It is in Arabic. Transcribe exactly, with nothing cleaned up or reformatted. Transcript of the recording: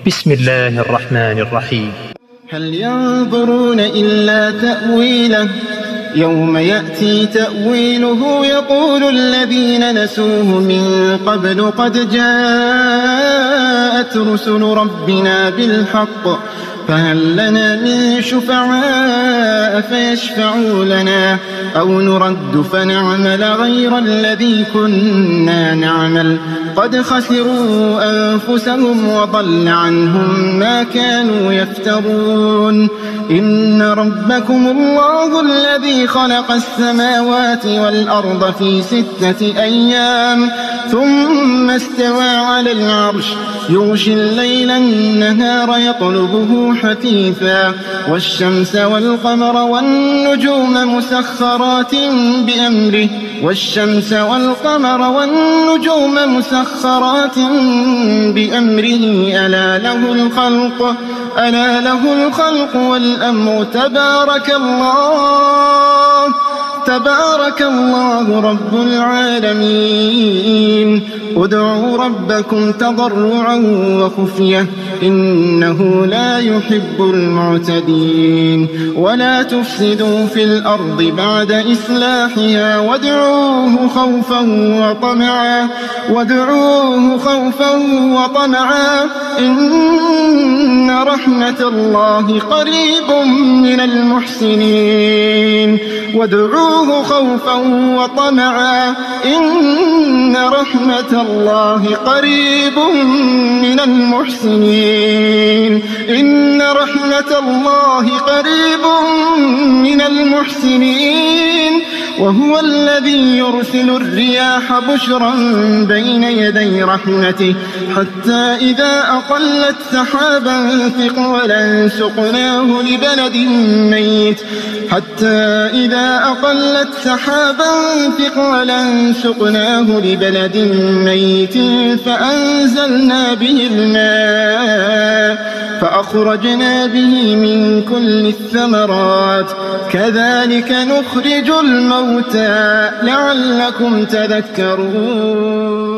بسم الله الرحمن الرحيم. هل ينظرون إلا تأويله يوم يأتي تأويله يقول الذين نسوه من قبل قد جاءت رسل ربنا بالحق فهل لنا من شفعاء فيشفعوا لنا أو نرد فنعمل غير الذي كنا نعمل قد خسروا أنفسهم وضل عنهم ما كانوا يفترون. إن ربكم الله الذي خلق السماوات والأرض في ستة أيام ثم استوى على العرش يغشي الليل النهار يطلبه حثيثا والشمس والقمر والنجوم مسخرات بأمره والشمس والقمر والنجوم مسخرات بأمره ألا له الخلق ألا له الخلق والأمر تبارك الله تبارك الله رب العالمين. ادعوا ربكم تضرعا وخفية إنه لا يحب المعتدين. ولا تفسدوا في الأرض بعد إصلاحها وادعوه خوفا وطمعا وادعوه خوفا وطمعا إن رحمة الله قريب من المحسنين. وادعوه خوفا وطمعا إن رحمة الله قريب من المحسنين. إن رحمة الله قريب من المحسنين. وهو الذي يرسل الرياح بشرا بين يدي رحمته حتى إذا أقلت سحابا ثقلا سقناه لبلد ميت حتى إذا أقلت سحابا ثقلا سقناه لبلد ميت فأنزلنا به الماء فأخرجنا به من كل الثمرات كذلك نخرج الموتى لعلكم تذكرون.